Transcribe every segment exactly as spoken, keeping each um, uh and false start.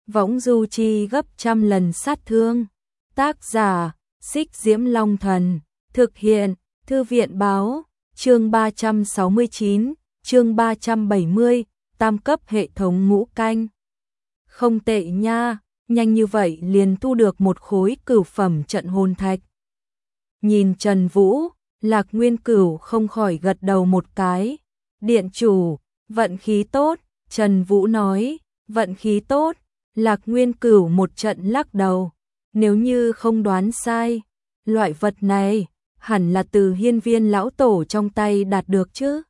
võng du chi gấp trăm lần sát thương. Tác giả, Xích Diễm Long Thần, thực hiện, Thư viện báo, chương ba trăm sáu mươi chín, chương ba trăm bảy mươi, tam cấp hệ thống ngũ canh. Không tệ nha, nhanh như vậy liền thu được một khối cửu phẩm trận hồn thạch. Nhìn Trần Vũ, Lạc Nguyên Cửu không khỏi gật đầu một cái. Điện chủ, vận khí tốt, Trần Vũ nói, vận khí tốt. Lạc Nguyên Cửu một trận lắc đầu, nếu như không đoán sai, loại vật này hẳn là từ hiên viên lão tổ trong tay đạt được chứ.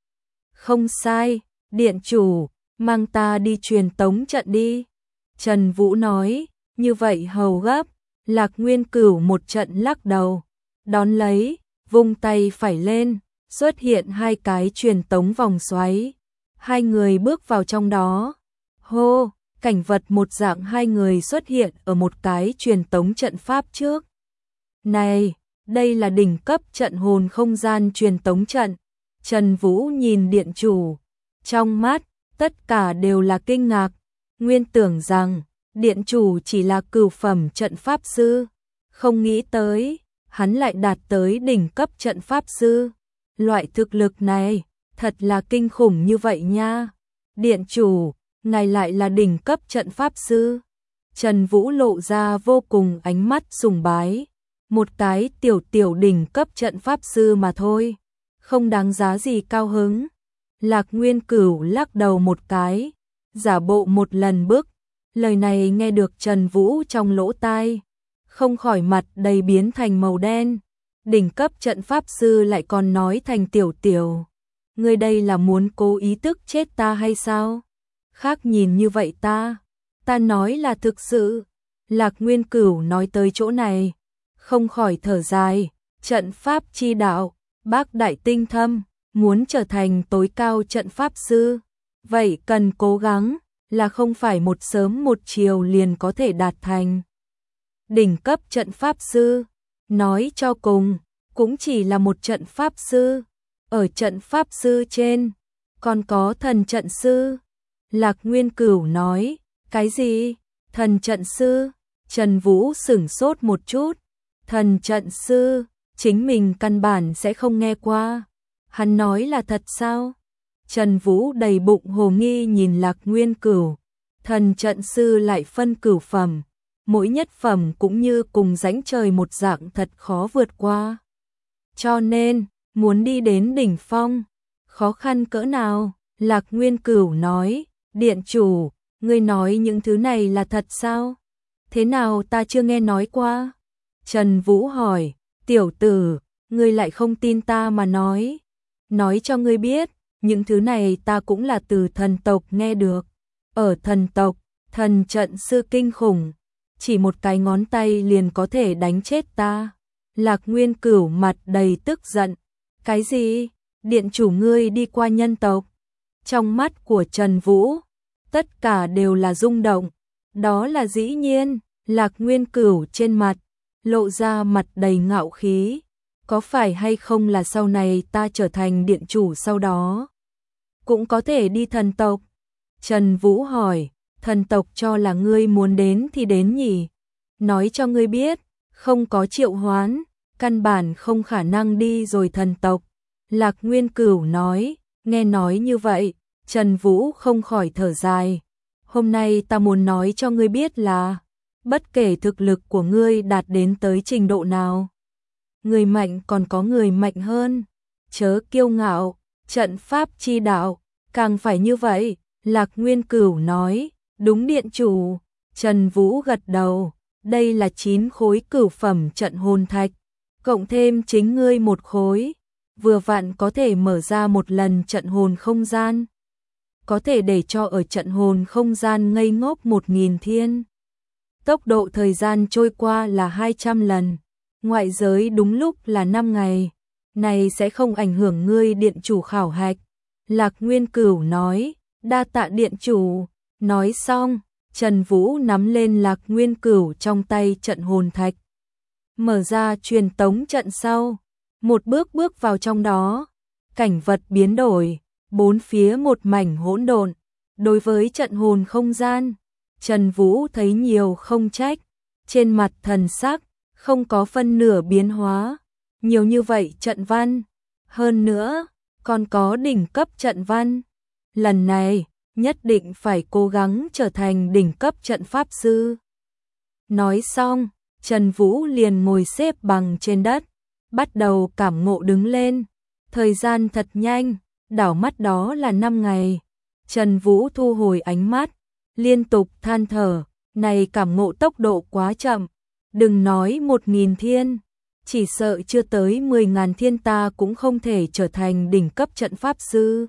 Không sai, điện chủ, mang ta đi truyền tống trận đi. Trần Vũ nói, như vậy hầu gấp. Lạc Nguyên Cửu một trận lắc đầu, đón lấy, vung tay phải lên, xuất hiện hai cái truyền tống vòng xoáy. Hai người bước vào trong đó. Hô, cảnh vật một dạng hai người xuất hiện ở một cái truyền tống trận pháp trước. Này, đây là đỉnh cấp trận hồn không gian truyền tống trận. Trần Vũ nhìn điện chủ, trong mắt, tất cả đều là kinh ngạc. Nguyên tưởng rằng, điện chủ chỉ là cửu phẩm trận pháp sư. Không nghĩ tới, hắn lại đạt tới đỉnh cấp trận pháp sư. Loại thực lực này, thật là kinh khủng như vậy nha. Điện chủ, ngài lại là đỉnh cấp trận pháp sư. Trần Vũ lộ ra vô cùng ánh mắt sùng bái. Một cái tiểu tiểu đỉnh cấp trận pháp sư mà thôi, không đáng giá gì cao hứng. Lạc Nguyên Cửu lắc đầu một cái, giả bộ một lần bước. Lời này nghe được Trần Vũ trong lỗ tai, không khỏi mặt đầy biến thành màu đen. Đỉnh cấp trận pháp sư lại còn nói thành tiểu tiểu. Ngươi đây là muốn cố ý tức chết ta hay sao? Khác nhìn như vậy ta, ta nói là thực sự. Lạc Nguyên Cửu nói tới chỗ này, không khỏi thở dài, trận pháp chi đạo, bác đại tinh thâm, muốn trở thành tối cao trận pháp sư, vậy cần cố gắng, là không phải một sớm một chiều liền có thể đạt thành. Đỉnh cấp trận pháp sư, nói cho cùng, cũng chỉ là một trận pháp sư, ở trận pháp sư trên, còn có thần trận sư. Lạc Nguyên Cửu nói, cái gì? Thần trận sư? Trần Vũ sửng sốt một chút. Thần trận sư, chính mình căn bản sẽ không nghe qua. Hắn nói là thật sao? Trần Vũ đầy bụng hồ nghi nhìn Lạc Nguyên Cửu. Thần trận sư lại phân cửu phẩm, mỗi nhất phẩm cũng như cùng rãnh trời một dạng thật khó vượt qua. Cho nên, muốn đi đến đỉnh phong, khó khăn cỡ nào? Lạc Nguyên Cửu nói, điện chủ, ngươi nói những thứ này là thật sao? Thế nào ta chưa nghe nói qua? Trần Vũ hỏi, tiểu tử, ngươi lại không tin ta mà nói. Nói cho ngươi biết, những thứ này ta cũng là từ thần tộc nghe được. Ở thần tộc, thần trận sư kinh khủng, chỉ một cái ngón tay liền có thể đánh chết ta. Lạc Nguyên Cửu mặt đầy tức giận. Cái gì? Điện chủ ngươi đi qua nhân tộc? Trong mắt của Trần Vũ, tất cả đều là rung động. Đó là dĩ nhiên. Lạc Nguyên Cửu trên mặt lộ ra mặt đầy ngạo khí. Có phải hay không là sau này ta trở thành điện chủ sau đó cũng có thể đi thần tộc? Trần Vũ hỏi, thần tộc cho là ngươi muốn đến thì đến nhỉ? Nói cho ngươi biết, không có triệu hoán, căn bản không khả năng đi rồi thần tộc. Lạc Nguyên Cửu nói, nghe nói như vậy, Trần Vũ không khỏi thở dài. Hôm nay ta muốn nói cho ngươi biết là, bất kể thực lực của ngươi đạt đến tới trình độ nào, người mạnh còn có người mạnh hơn. Chớ kiêu ngạo, trận pháp chi đạo, càng phải như vậy. Lạc Nguyên Cửu nói, đúng điện chủ. Trần Vũ gật đầu, đây là chín khối cửu phẩm trận hồn thạch, cộng thêm chính ngươi một khối, vừa vặn có thể mở ra một lần trận hồn không gian. Có thể để cho ở trận hồn không gian ngây ngốc một nghìn thiên. Tốc độ thời gian trôi qua là hai trăm lần, ngoại giới đúng lúc là năm ngày. Này sẽ không ảnh hưởng ngươi điện chủ khảo hạch. Lạc Nguyên Cửu nói, đa tạ điện chủ. Nói xong, Trần Vũ nắm lên Lạc Nguyên Cửu trong tay trận hồn thạch, mở ra truyền tống trận sau, một bước bước vào trong đó. Cảnh vật biến đổi, bốn phía một mảnh hỗn độn. Đối với trận hồn không gian, Trần Vũ thấy nhiều không trách, trên mặt thần sắc không có phân nửa biến hóa, nhiều như vậy trận văn, hơn nữa còn có đỉnh cấp trận văn. Lần này nhất định phải cố gắng trở thành đỉnh cấp trận pháp sư. Nói xong, Trần Vũ liền ngồi xếp bằng trên đất, bắt đầu cảm ngộ đứng lên. Thời gian thật nhanh, đảo mắt đó là năm ngày. Trần Vũ thu hồi ánh mắt, liên tục than thở, này cảm ngộ tốc độ quá chậm, đừng nói một nghìn thiên, chỉ sợ chưa tới mười ngàn thiên ta cũng không thể trở thành đỉnh cấp trận pháp sư.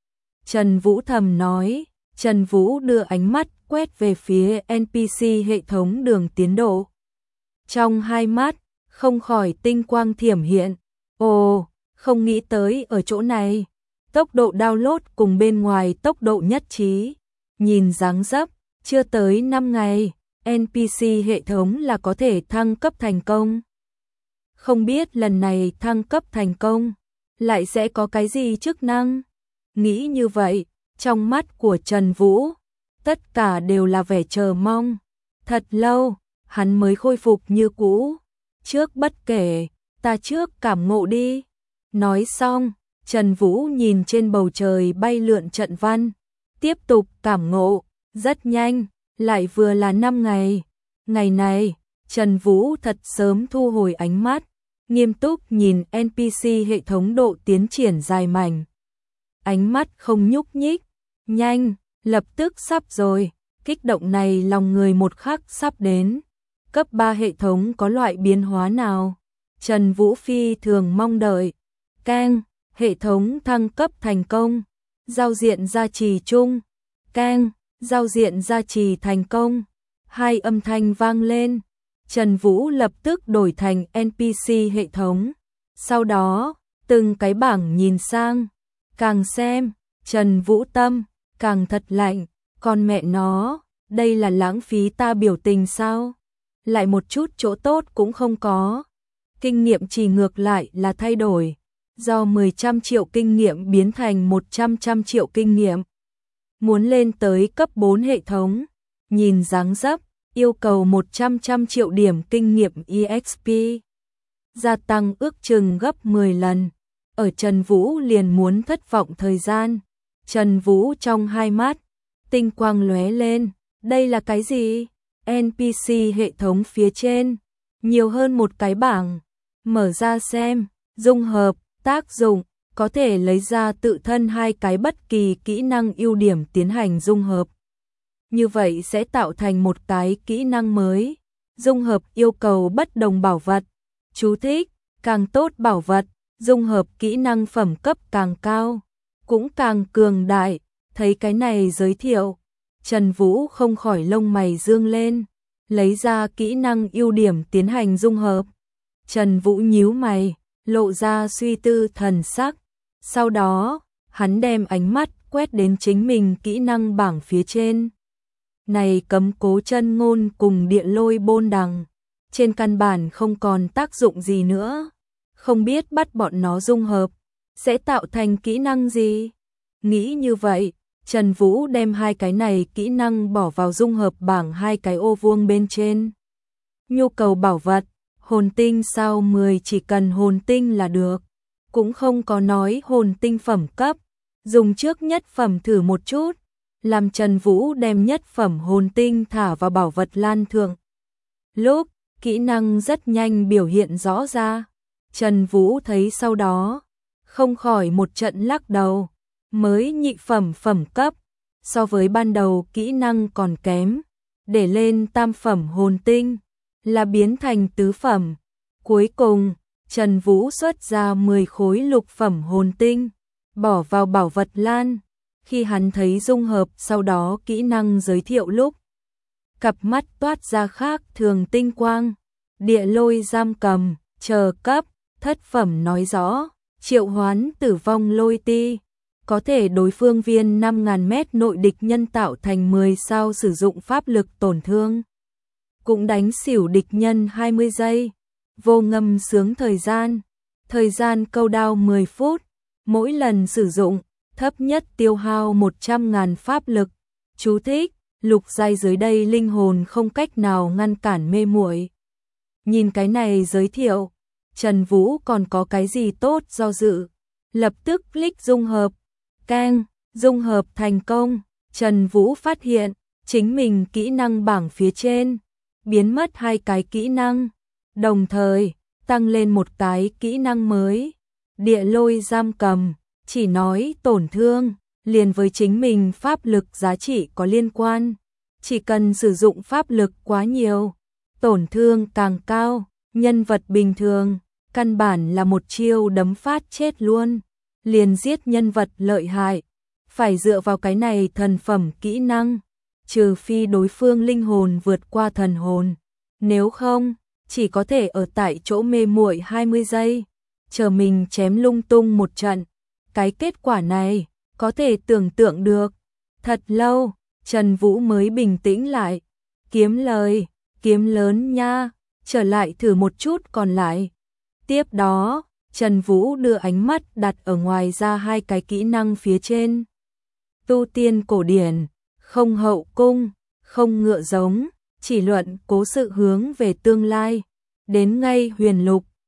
Trần Vũ thầm nói, Trần Vũ đưa ánh mắt quét về phía en pê xê hệ thống đường tiến độ. Trong hai mắt, không khỏi tinh quang thiểm hiện, ồ, không nghĩ tới ở chỗ này, tốc độ download cùng bên ngoài tốc độ nhất trí, nhìn dáng dấp, chưa tới năm ngày, en pê xê hệ thống là có thể thăng cấp thành công. Không biết lần này thăng cấp thành công, lại sẽ có cái gì chức năng? Nghĩ như vậy, trong mắt của Trần Vũ, tất cả đều là vẻ chờ mong. Thật lâu, hắn mới khôi phục như cũ. Trước bất kể, ta trước cảm ngộ đi. Nói xong, Trần Vũ nhìn trên bầu trời bay lượn trận văn, tiếp tục cảm ngộ, rất nhanh, lại vừa là năm ngày. Ngày này, Trần Vũ thật sớm thu hồi ánh mắt, nghiêm túc nhìn en pê xê hệ thống độ tiến triển dài mảnh. Ánh mắt không nhúc nhích, nhanh, lập tức sắp rồi, kích động này lòng người một khắc sắp đến. Cấp ba hệ thống có loại biến hóa nào? Trần Vũ phi thường mong đợi. Keng, hệ thống thăng cấp thành công. Giao diện gia trì chung. Keng, giao diện gia trì thành công. Hai âm thanh vang lên. Trần Vũ lập tức đổi thành en pê xê hệ thống. Sau đó, từng cái bảng nhìn sang. Càng xem, Trần Vũ tâm, càng thật lạnh. Con mẹ nó, đây là lãng phí ta biểu tình sao? Lại một chút chỗ tốt cũng không có. Kinh nghiệm chỉ ngược lại là thay đổi. Do mười trăm triệu kinh nghiệm biến thành một trăm trăm triệu kinh nghiệm. Muốn lên tới cấp bốn hệ thống, nhìn dáng dấp, yêu cầu một trăm trăm triệu điểm kinh nghiệm e ích pê. Gia tăng ước chừng gấp mười lần. Ở Trần Vũ liền muốn thất vọng thời gian. Trần Vũ trong hai mắt, tinh quang lóe lên. Đây là cái gì? en pê xê hệ thống phía trên, nhiều hơn một cái bảng. Mở ra xem, dung hợp, tác dụng, có thể lấy ra tự thân hai cái bất kỳ kỹ năng ưu điểm tiến hành dung hợp. Như vậy sẽ tạo thành một cái kỹ năng mới. Dung hợp yêu cầu bất đồng bảo vật. Chú thích, càng tốt bảo vật, dung hợp kỹ năng phẩm cấp càng cao, cũng càng cường đại. Thấy cái này giới thiệu, Trần Vũ không khỏi lông mày dương lên, lấy ra kỹ năng ưu điểm tiến hành dung hợp. Trần Vũ nhíu mày, lộ ra suy tư thần sắc. Sau đó, hắn đem ánh mắt quét đến chính mình kỹ năng bảng phía trên. Này cấm cố chân ngôn cùng địa lôi bôn đằng, trên căn bản không còn tác dụng gì nữa. Không biết bắt bọn nó dung hợp, sẽ tạo thành kỹ năng gì? Nghĩ như vậy, Trần Vũ đem hai cái này kỹ năng bỏ vào dung hợp bảng hai cái ô vuông bên trên. Nhu cầu bảo vật, hồn tinh sao mười chỉ cần hồn tinh là được. Cũng không có nói hồn tinh phẩm cấp, dùng trước nhất phẩm thử một chút. Làm Trần Vũ đem nhất phẩm hồn tinh thả vào bảo vật lan thượng. Lúc, kỹ năng rất nhanh biểu hiện rõ ra. Trần Vũ thấy sau đó, không khỏi một trận lắc đầu. Mới nhị phẩm phẩm cấp, so với ban đầu kỹ năng còn kém. Để lên tam phẩm hồn tinh, là biến thành tứ phẩm. Cuối cùng, Trần Vũ xuất ra mười khối lục phẩm hồn tinh, bỏ vào bảo vật lan. Khi hắn thấy dung hợp sau đó kỹ năng giới thiệu lúc, cặp mắt toát ra khác thường tinh quang. Địa lôi giam cầm, chờ cấp, thất phẩm nói rõ, triệu hoán tử vong lôi ti. Có thể đối phương viên năm nghìn mét nội địch nhân tạo thành mười sao sử dụng pháp lực tổn thương. Cũng đánh xỉu địch nhân hai mươi giây. Vô ngâm sướng thời gian. Thời gian câu đao mười phút. Mỗi lần sử dụng, thấp nhất tiêu hao một trăm nghìn pháp lực. Chú thích, lục giai dưới đây linh hồn không cách nào ngăn cản mê muội. Nhìn cái này giới thiệu, Trần Vũ còn có cái gì tốt do dự, lập tức click dung hợp, keng, dung hợp thành công. Trần Vũ phát hiện, chính mình kỹ năng bảng phía trên, biến mất hai cái kỹ năng, đồng thời, tăng lên một cái kỹ năng mới, địa lôi giam cầm, chỉ nói tổn thương, liền với chính mình pháp lực giá trị có liên quan, chỉ cần sử dụng pháp lực quá nhiều, tổn thương càng cao, nhân vật bình thường, căn bản là một chiêu đấm phát chết luôn, liền giết nhân vật lợi hại, phải dựa vào cái này thần phẩm kỹ năng, trừ phi đối phương linh hồn vượt qua thần hồn, nếu không, chỉ có thể ở tại chỗ mê muội hai mươi giây, chờ mình chém lung tung một trận. Cái kết quả này, có thể tưởng tượng được. Thật lâu, Trần Vũ mới bình tĩnh lại. Kiếm lời, kiếm lớn nha, trở lại thử một chút còn lại. Tiếp đó, Trần Vũ đưa ánh mắt đặt ở ngoài ra hai cái kỹ năng phía trên. Tu tiên cổ điển, không hậu cung, không ngựa giống, chỉ luận cố sự hướng về tương lai. Đến ngay huyền lục,